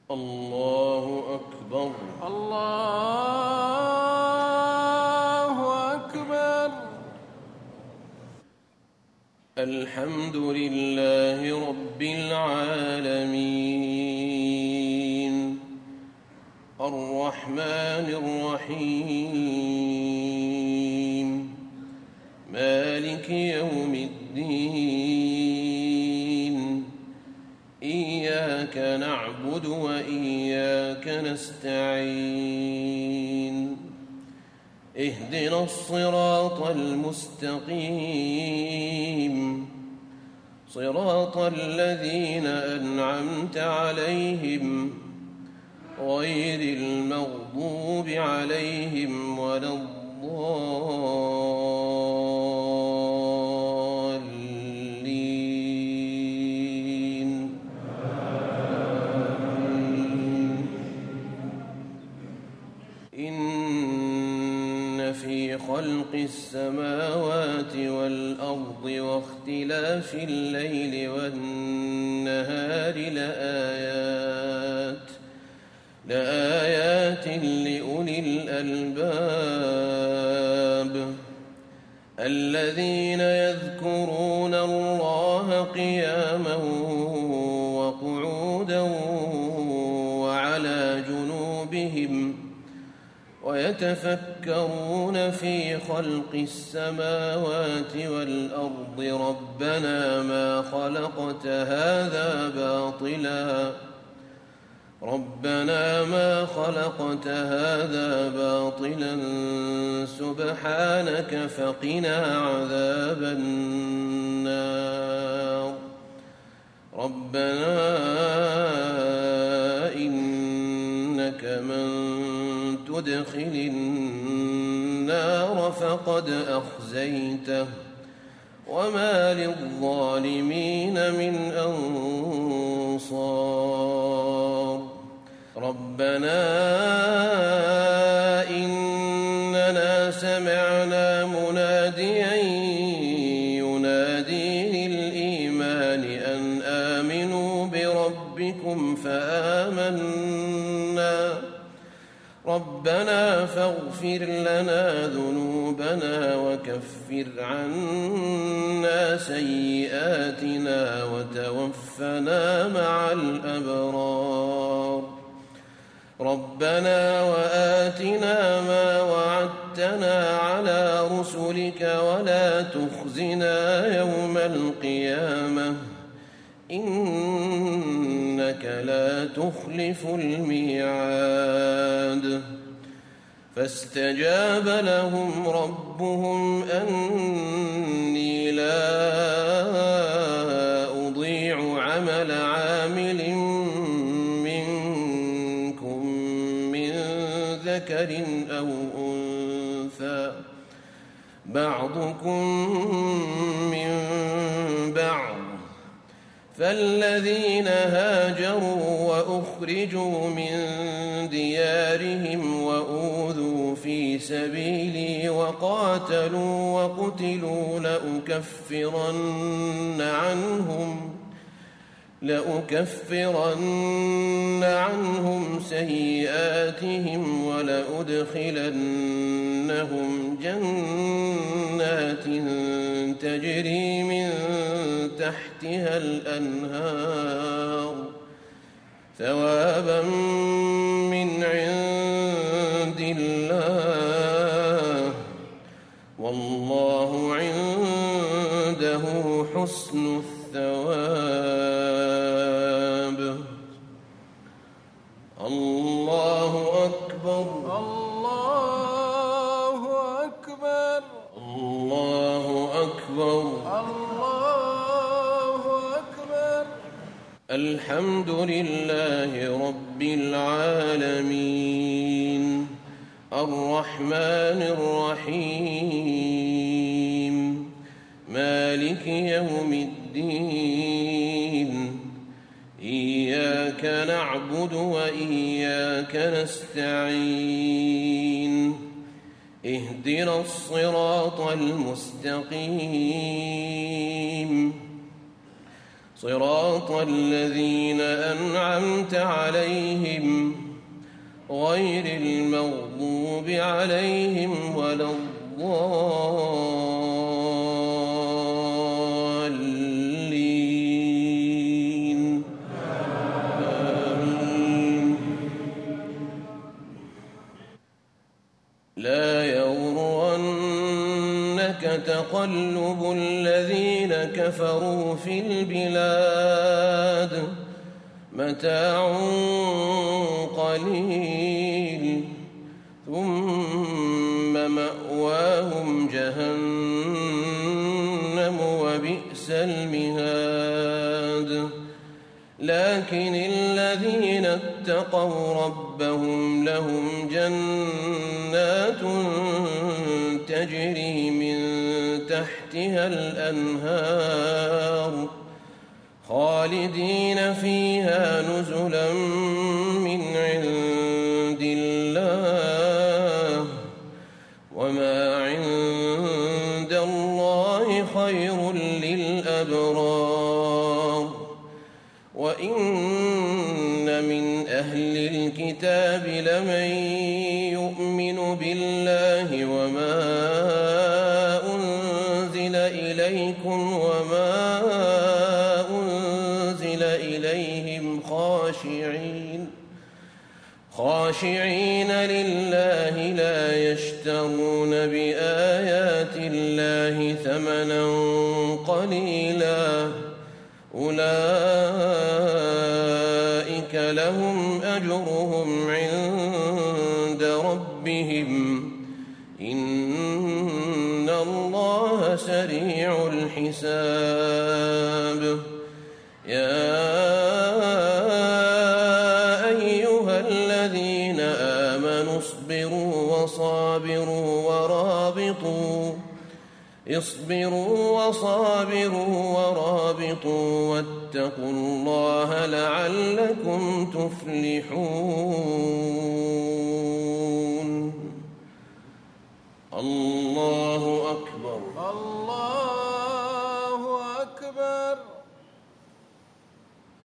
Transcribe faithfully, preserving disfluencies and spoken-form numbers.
الله أكبر. الله أكبر. الحمد لله رب العالمين الرحمن الرحيم مالك يوم الدين إياك نعبد وإياك نستعين اهدنا الصراط المستقيم صراط الذين أنعمت عليهم غير المغضوب عليهم ولا الضالين. إن في خلق السماوات والأرض واختلاف الليل والنهار لآيات لآيات لأولي الألباب الذين يذكرون الله قياما وقعودا وعلى جنوبهم ويتفكرون في خلق السماوات والأرض ربنا ما خلقت هذا باطلا ربنا ما خلقت هذا باطلا سبحانك فقنا عذاب النار. ربنا إنك من تدخل النار فقد أخزيته وما للظالمين من أنصار. ربنا إننا سمعنا مناديا ينادي للإيمان أن آمنوا بربكم فآمنا ربنا فاغفر لنا ذنوبنا وكفر عنا سيئاتنا وتوفنا مع الأبرار. ربنا وآتنا ما وعدتنا على رسلك ولا تخزنا يوم القيامة إنك لا تخلف الميعاد. فاستجاب لهم ربهم أني لا أضيع عمل عامل منكم من ذكر أو أنثى بعضكم من بعض فالذين هاجروا وأخرجوا من ديارهم وأوذوا في سبيلي وقاتلوا وقتلوا لأكفرن عنهم لأكفرن عنهم سيئاتهم ولأدخلنهم جنات تجري من تحتها الأنهار ثوابا من عند الله والله عنده حسن الثواب. الله أكبر. الله أكبر. الله أكبر. الله أكبر. الحمد لله رب العالمين الرحمن الرحيم مالك يوم الدين إياك نعبد وإياك نستعين اهدنا الصراط المستقيم صراط الذين أنعمت عليهم غير المغضوب عليهم ولا الضالين آمين. لا يغرنك تقلب الذين كفروا في البلاد متاع قليل ثم مأواهم جهنم وبئس المهاد. لكن الذين اتقوا ربهم لهم جنات تجري من تحتها الأنهار خالدين فيها نزلا من عند الله وما عند الله خير للأبرار. وإن من أهل الكتاب لمن يؤمن بالله وما أنزل إليكم وما أنزل إليهم خاشعين خاشعين لله لا يشترون بآيات الله ثمنا قليلا أولئك لهم أجرهم عند ربهم إن الله سريع الحساب. يا أيها الذين آمنوا اصبروا وصابروا ورابطوا اصبروا وصابروا ورابطوا واتقوا الله لعلكم تفلحون. الله أكبر.